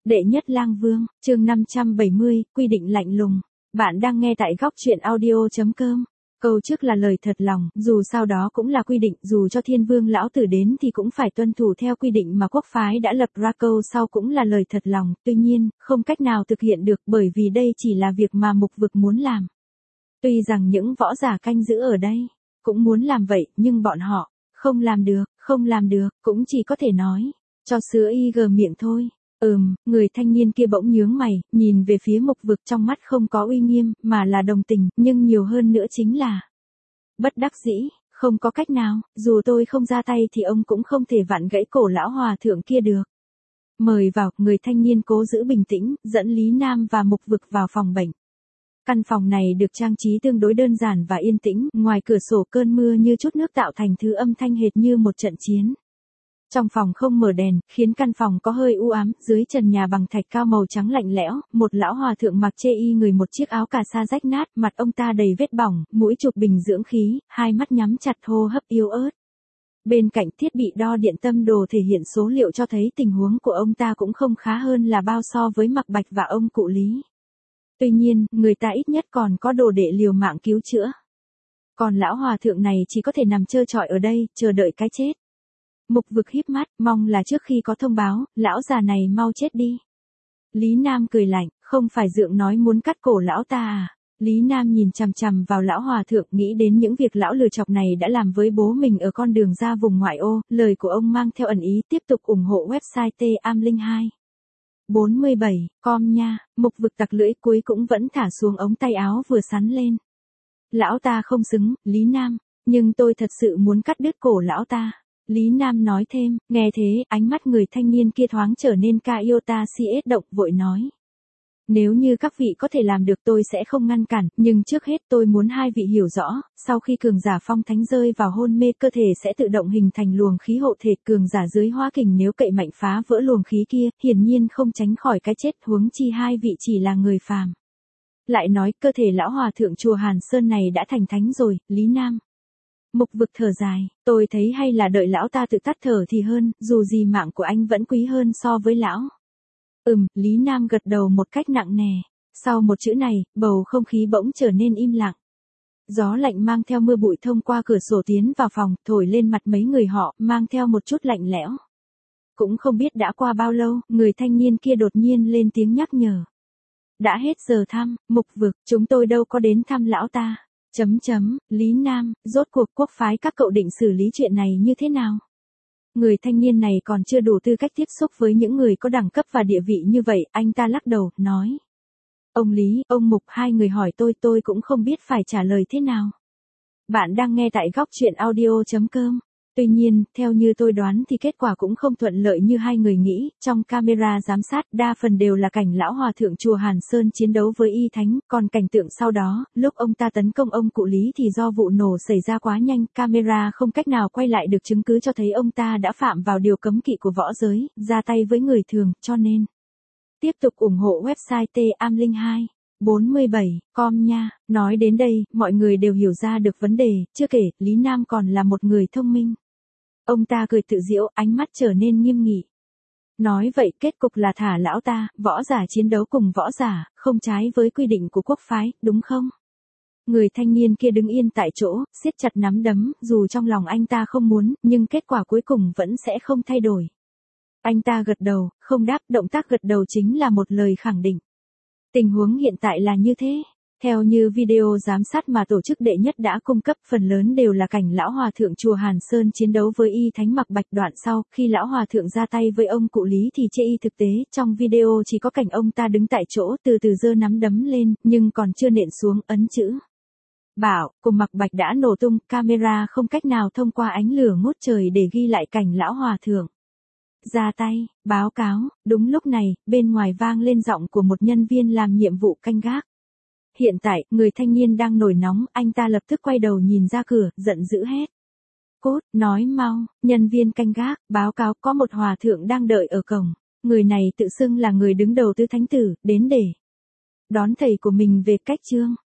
Đệ nhất lang vương, chương 570, quy định lạnh lùng. Bạn đang nghe tại góc truyện audio.com. Câu trước là lời thật lòng, dù sau đó cũng là quy định, dù cho thiên vương lão tử đến thì cũng phải tuân thủ theo quy định mà quốc phái đã lập ra, câu sau cũng là lời thật lòng, tuy nhiên, không cách nào thực hiện được bởi vì đây chỉ là việc mà mục vực muốn làm. Tuy rằng những võ giả canh giữ ở đây, cũng muốn làm vậy, nhưng bọn họ, không làm được, cũng chỉ có thể nói, cho sữa y gờ miệng thôi. Người thanh niên kia bỗng nhướng mày, nhìn về phía mục vực, trong mắt không có uy nghiêm, mà là đồng tình, nhưng nhiều hơn nữa chính là bất đắc dĩ, không có cách nào, dù tôi không ra tay thì ông cũng không thể vặn gãy cổ lão hòa thượng kia được. Mời vào, người thanh niên cố giữ bình tĩnh, dẫn Lý Nam và mục vực vào phòng bệnh. Căn phòng này được trang trí tương đối đơn giản và yên tĩnh, ngoài cửa sổ cơn mưa như chút nước tạo thành thứ âm thanh hệt như một trận chiến. Trong phòng không mở đèn, khiến căn phòng có hơi u ám, dưới trần nhà bằng thạch cao màu trắng lạnh lẽo, một lão hòa thượng mặc chê y người một chiếc áo cà sa rách nát, mặt ông ta đầy vết bỏng, mũi chụp bình dưỡng khí, hai mắt nhắm chặt, hô hấp yếu ớt. Bên cạnh thiết bị đo điện tâm đồ thể hiện số liệu cho thấy tình huống của ông ta cũng không khá hơn là bao so với Mạc Bạch và ông cụ Lý. Tuy nhiên, người ta ít nhất còn có đồ để liều mạng cứu chữa. Còn lão hòa thượng này chỉ có thể nằm trơ trọi ở đây, chờ đợi cái chết. Mục vực híp mắt, mong là trước khi có thông báo, lão già này mau chết đi. Lý Nam cười lạnh, không phải dượng nói muốn cắt cổ lão ta à? Lý Nam nhìn chằm chằm vào lão hòa thượng, nghĩ đến những việc lão lừa chọc này đã làm với bố mình ở con đường ra vùng ngoại ô, lời của ông mang theo ẩn ý, tiếp tục ủng hộ website T-am02. 47, com nha, mục vực tặc lưỡi cuối cũng vẫn thả xuống ống tay áo vừa sắn lên. Lão ta không xứng, Lý Nam, nhưng tôi thật sự muốn cắt đứt cổ lão ta. Lý Nam nói thêm, nghe thế, ánh mắt người thanh niên kia thoáng trở nên Kaiota CS động, vội nói. Nếu như các vị có thể làm được tôi sẽ không ngăn cản, nhưng trước hết tôi muốn hai vị hiểu rõ, sau khi cường giả phong thánh rơi vào hôn mê cơ thể sẽ tự động hình thành luồng khí hộ thể, cường giả dưới hóa kình nếu cậy mạnh phá vỡ luồng khí kia, hiển nhiên không tránh khỏi cái chết, huống chi hai vị chỉ là người phàm. Lại nói cơ thể lão hòa thượng chùa Hàn Sơn này đã thành thánh rồi, Lý Nam. Mục vực thở dài, tôi thấy hay là đợi lão ta tự tắt thở thì hơn, dù gì mạng của anh vẫn quý hơn so với lão. Lý Nam gật đầu một cách nặng nề. Sau một chữ này, bầu không khí bỗng trở nên im lặng. Gió lạnh mang theo mưa bụi thông qua cửa sổ tiến vào phòng, thổi lên mặt mấy người họ, mang theo một chút lạnh lẽo. Cũng không biết đã qua bao lâu, người thanh niên kia đột nhiên lên tiếng nhắc nhở. Đã hết giờ thăm, mục vực, chúng tôi đâu có đến thăm lão ta. Lý Nam, rốt cuộc quốc phái các cậu định xử lý chuyện này như thế nào? Người thanh niên này còn chưa đủ tư cách tiếp xúc với những người có đẳng cấp và địa vị như vậy, anh ta lắc đầu, nói. Ông Lý, ông Mục, hai người hỏi tôi cũng không biết phải trả lời thế nào. Bạn đang nghe tại góc truyện audio.com. Tuy nhiên, theo như tôi đoán thì kết quả cũng không thuận lợi như hai người nghĩ, trong camera giám sát đa phần đều là cảnh lão hòa thượng chùa Hàn Sơn chiến đấu với y thánh, còn cảnh tượng sau đó, lúc ông ta tấn công ông cụ Lý thì do vụ nổ xảy ra quá nhanh, camera không cách nào quay lại được chứng cứ cho thấy ông ta đã phạm vào điều cấm kỵ của võ giới, ra tay với người thường, cho nên. Tiếp tục ủng hộ website T-am02. 47, com nha, nói đến đây, mọi người đều hiểu ra được vấn đề, chưa kể, Lý Nam còn là một người thông minh. Ông ta cười tự giễu, ánh mắt trở nên nghiêm nghị. Nói vậy kết cục là thả lão ta, võ giả chiến đấu cùng võ giả, không trái với quy định của quốc phái, đúng không? Người thanh niên kia đứng yên tại chỗ, siết chặt nắm đấm, dù trong lòng anh ta không muốn, nhưng kết quả cuối cùng vẫn sẽ không thay đổi. Anh ta gật đầu, không đáp, động tác gật đầu chính là một lời khẳng định. Tình huống hiện tại là như thế. Theo như video giám sát mà tổ chức đệ nhất đã cung cấp, phần lớn đều là cảnh lão hòa thượng chùa Hàn Sơn chiến đấu với y thánh Mạc Bạch, đoạn sau, khi lão hòa thượng ra tay với ông cụ Lý thì chê y, thực tế, trong video chỉ có cảnh ông ta đứng tại chỗ, từ từ giơ nắm đấm lên, nhưng còn chưa nện xuống, ấn chữ bảo của Mạc Bạch đã nổ tung, camera không cách nào thông qua ánh lửa ngút trời để ghi lại cảnh lão hòa thượng ra tay, báo cáo. Đúng lúc này, bên ngoài vang lên giọng của một nhân viên làm nhiệm vụ canh gác. Hiện tại, người thanh niên đang nổi nóng, anh ta lập tức quay đầu nhìn ra cửa, giận dữ hét. Cốt, nói mau, nhân viên canh gác, báo cáo có một hòa thượng đang đợi ở cổng. Người này tự xưng là người đứng đầu tứ thánh tử, đến để đón thầy của mình về cách chương.